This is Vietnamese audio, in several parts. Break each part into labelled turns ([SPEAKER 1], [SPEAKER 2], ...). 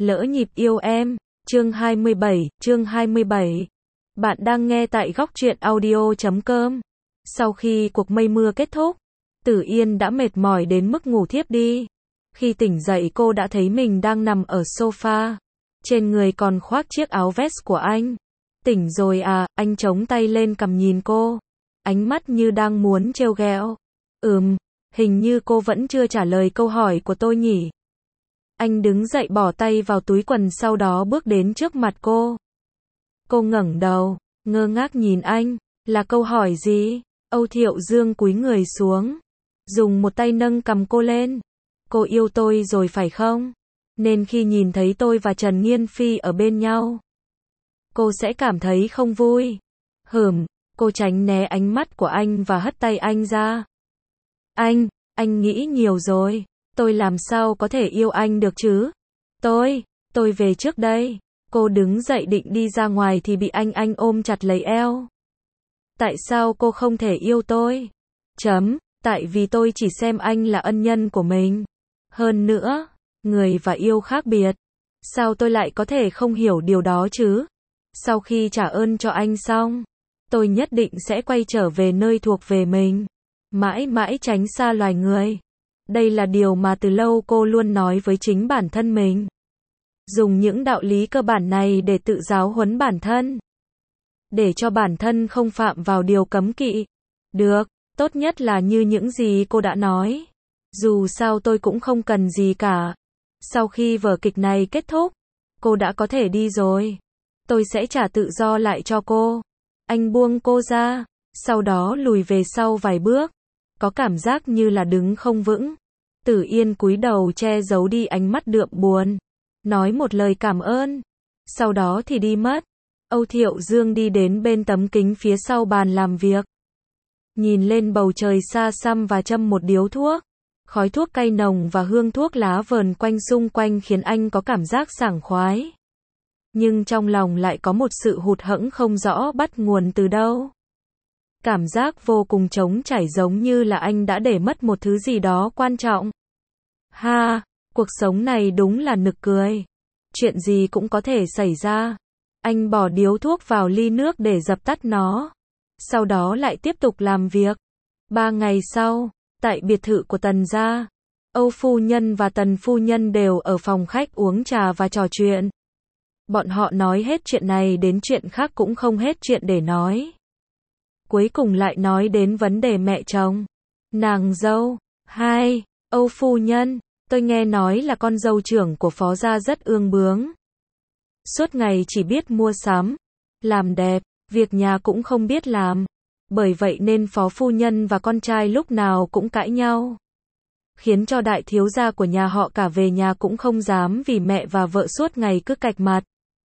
[SPEAKER 1] Lỡ nhịp yêu em, chương 27. Bạn đang nghe tại góc truyện audio.com. Sau khi cuộc mây mưa kết thúc, Tử Yên đã mệt mỏi đến mức ngủ thiếp đi. Khi tỉnh dậy cô đã thấy mình đang nằm ở sofa. Trên người còn khoác chiếc áo vest của anh. Tỉnh rồi à, anh chống tay lên cằm nhìn cô. Ánh mắt như đang muốn trêu ghẹo. Hình như cô vẫn chưa trả lời câu hỏi của tôi nhỉ. Anh đứng dậy bỏ tay vào túi quần sau đó bước đến trước mặt cô. Cô ngẩng đầu, ngơ ngác nhìn anh, là câu hỏi gì? Âu Thiệu Dương cúi người xuống, dùng một tay nâng cằm cô lên. Cô yêu tôi rồi phải không? Nên khi nhìn thấy tôi và Trần Nghiên Phi ở bên nhau, cô sẽ cảm thấy không vui. Cô tránh né ánh mắt của anh và hất tay anh ra. Anh nghĩ nhiều rồi. Tôi làm sao có thể yêu anh được chứ? Tôi về trước đây. Cô đứng dậy định đi ra ngoài thì bị anh ôm chặt lấy eo. Tại sao cô không thể yêu tôi? Tại vì tôi chỉ xem anh là ân nhân của mình. Hơn nữa, người và yêu khác biệt. Sao tôi lại có thể không hiểu điều đó chứ? Sau khi trả ơn cho anh xong, tôi nhất định sẽ quay trở về nơi thuộc về mình. Mãi mãi tránh xa loài người. Đây là điều mà từ lâu cô luôn nói với chính bản thân mình. Dùng những đạo lý cơ bản này để tự giáo huấn bản thân. Để cho bản thân không phạm vào điều cấm kỵ. Được, tốt nhất là như những gì cô đã nói. Dù sao tôi cũng không cần gì cả. Sau khi vở kịch này kết thúc, cô đã có thể đi rồi. Tôi sẽ trả tự do lại cho cô. Anh buông cô ra, sau đó lùi về sau vài bước. Có cảm giác như là đứng không vững. Tử Yên cúi đầu che giấu đi ánh mắt đượm buồn. Nói một lời cảm ơn. Sau đó thì đi mất. Âu Thiệu Dương đi đến bên tấm kính phía sau bàn làm việc. Nhìn lên bầu trời xa xăm và châm một điếu thuốc. Khói thuốc cay nồng và hương thuốc lá vờn quanh xung quanh khiến anh có cảm giác sảng khoái. Nhưng trong lòng lại có một sự hụt hẫng không rõ bắt nguồn từ đâu. Cảm giác vô cùng trống trải giống như là anh đã để mất một thứ gì đó quan trọng. Cuộc sống này đúng là nực cười. Chuyện gì cũng có thể xảy ra. Anh bỏ điếu thuốc vào ly nước để dập tắt nó. Sau đó lại tiếp tục làm việc. 3 ngày sau, tại biệt thự của Tần gia, Âu phu nhân và Tần phu nhân đều ở phòng khách uống trà và trò chuyện. Bọn họ nói hết chuyện này đến chuyện khác cũng không hết chuyện để nói. Cuối cùng lại nói đến vấn đề mẹ chồng. Nàng dâu. Âu phu nhân, tôi nghe nói là con dâu trưởng của phó gia rất ương bướng. Suốt ngày chỉ biết mua sắm, làm đẹp, việc nhà cũng không biết làm. Bởi vậy nên phó phu nhân và con trai lúc nào cũng cãi nhau. Khiến cho đại thiếu gia của nhà họ cả về nhà cũng không dám vì mẹ và vợ suốt ngày cứ cạch mặt.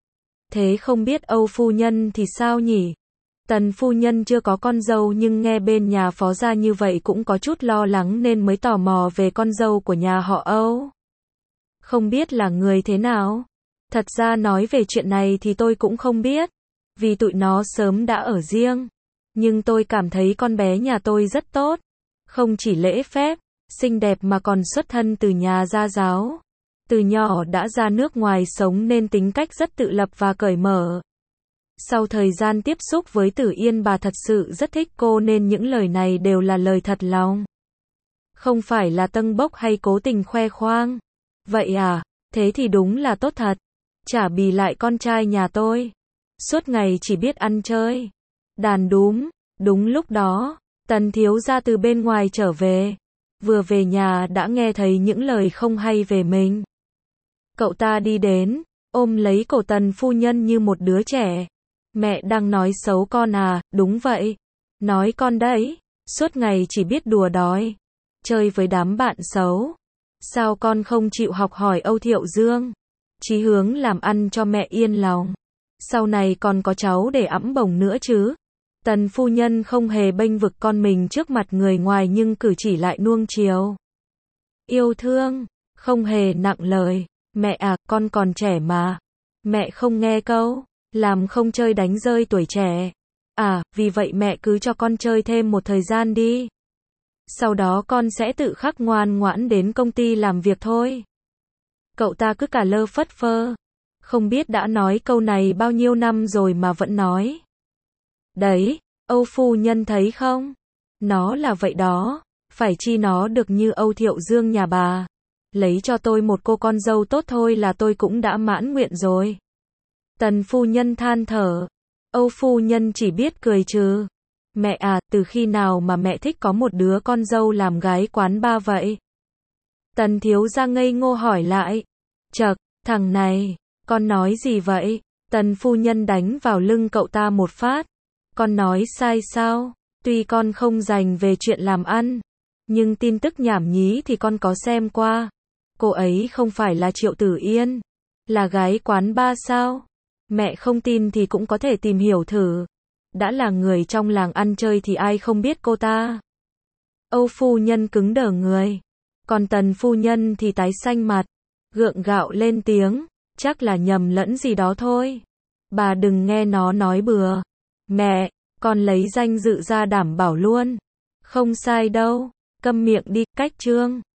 [SPEAKER 1] Thế không biết Âu phu nhân thì sao nhỉ? Tần phu nhân chưa có con dâu nhưng nghe bên nhà phó gia như vậy cũng có chút lo lắng nên mới tò mò về con dâu của nhà họ Âu. Không biết là người thế nào? Thật ra nói về chuyện này thì tôi cũng không biết. Vì tụi nó sớm đã ở riêng. Nhưng tôi cảm thấy con bé nhà tôi rất tốt. Không chỉ lễ phép, xinh đẹp mà còn xuất thân từ nhà gia giáo. Từ nhỏ đã ra nước ngoài sống nên tính cách rất tự lập và cởi mở. Sau thời gian tiếp xúc với Tử Yên bà thật sự rất thích cô nên những lời này đều là lời thật lòng. Không phải là tâng bốc hay cố tình khoe khoang. Vậy à, thế thì đúng là tốt thật. Chả bì lại con trai nhà tôi. Suốt ngày chỉ biết ăn chơi. Đàn đúm. Đúng lúc đó, Tần thiếu gia từ bên ngoài trở về. Vừa về nhà đã nghe thấy những lời không hay về mình. Cậu ta đi đến, ôm lấy cổ Tần phu nhân như một đứa trẻ. Mẹ đang nói xấu con à? Đúng vậy. Nói con đấy. Suốt ngày chỉ biết đùa đói. Chơi với đám bạn xấu. Sao con không chịu học hỏi Âu Thiệu Dương? Chí hướng làm ăn cho mẹ yên lòng. Sau này còn có cháu để ẵm bồng nữa chứ. Tần phu nhân không hề bênh vực con mình trước mặt người ngoài nhưng cử chỉ lại nuông chiều. Yêu thương, không hề nặng lời. Mẹ à, con còn trẻ mà. Mẹ không nghe câu. Làm không chơi đánh rơi tuổi trẻ. À, vì vậy mẹ cứ cho con chơi thêm một thời gian đi. Sau đó con sẽ tự khắc ngoan ngoãn đến công ty làm việc thôi. Cậu ta cứ cả lơ phất phơ. Không biết đã nói câu này bao nhiêu năm rồi mà vẫn nói. Đấy, Âu phu nhân thấy không? Nó là vậy đó. Phải chi nó được như Âu Thiệu Dương nhà bà. Lấy cho tôi một cô con dâu tốt thôi là tôi cũng đã mãn nguyện rồi. Tần phu nhân than thở. Âu phu nhân chỉ biết cười trừ. Mẹ à, từ khi nào mà mẹ thích có một đứa con dâu làm gái quán bar vậy? Tần thiếu gia ngây ngô hỏi lại. Chậc, thằng này, con nói gì vậy? Tần phu nhân đánh vào lưng cậu ta một phát. Con nói sai sao? Tuy con không dành về chuyện làm ăn, nhưng tin tức nhảm nhí thì con có xem qua. Cô ấy không phải là Triệu Tử Yên, là gái quán bar sao? Mẹ không tin thì cũng có thể tìm hiểu thử. Đã là người trong làng ăn chơi thì ai không biết cô ta. Âu phu nhân cứng đờ người. Còn Tần phu nhân thì tái xanh mặt, gượng gạo lên tiếng, chắc là nhầm lẫn gì đó thôi. Bà đừng nghe nó nói bừa. Mẹ, con lấy danh dự ra đảm bảo luôn. Không sai đâu, câm miệng đi, cách chương.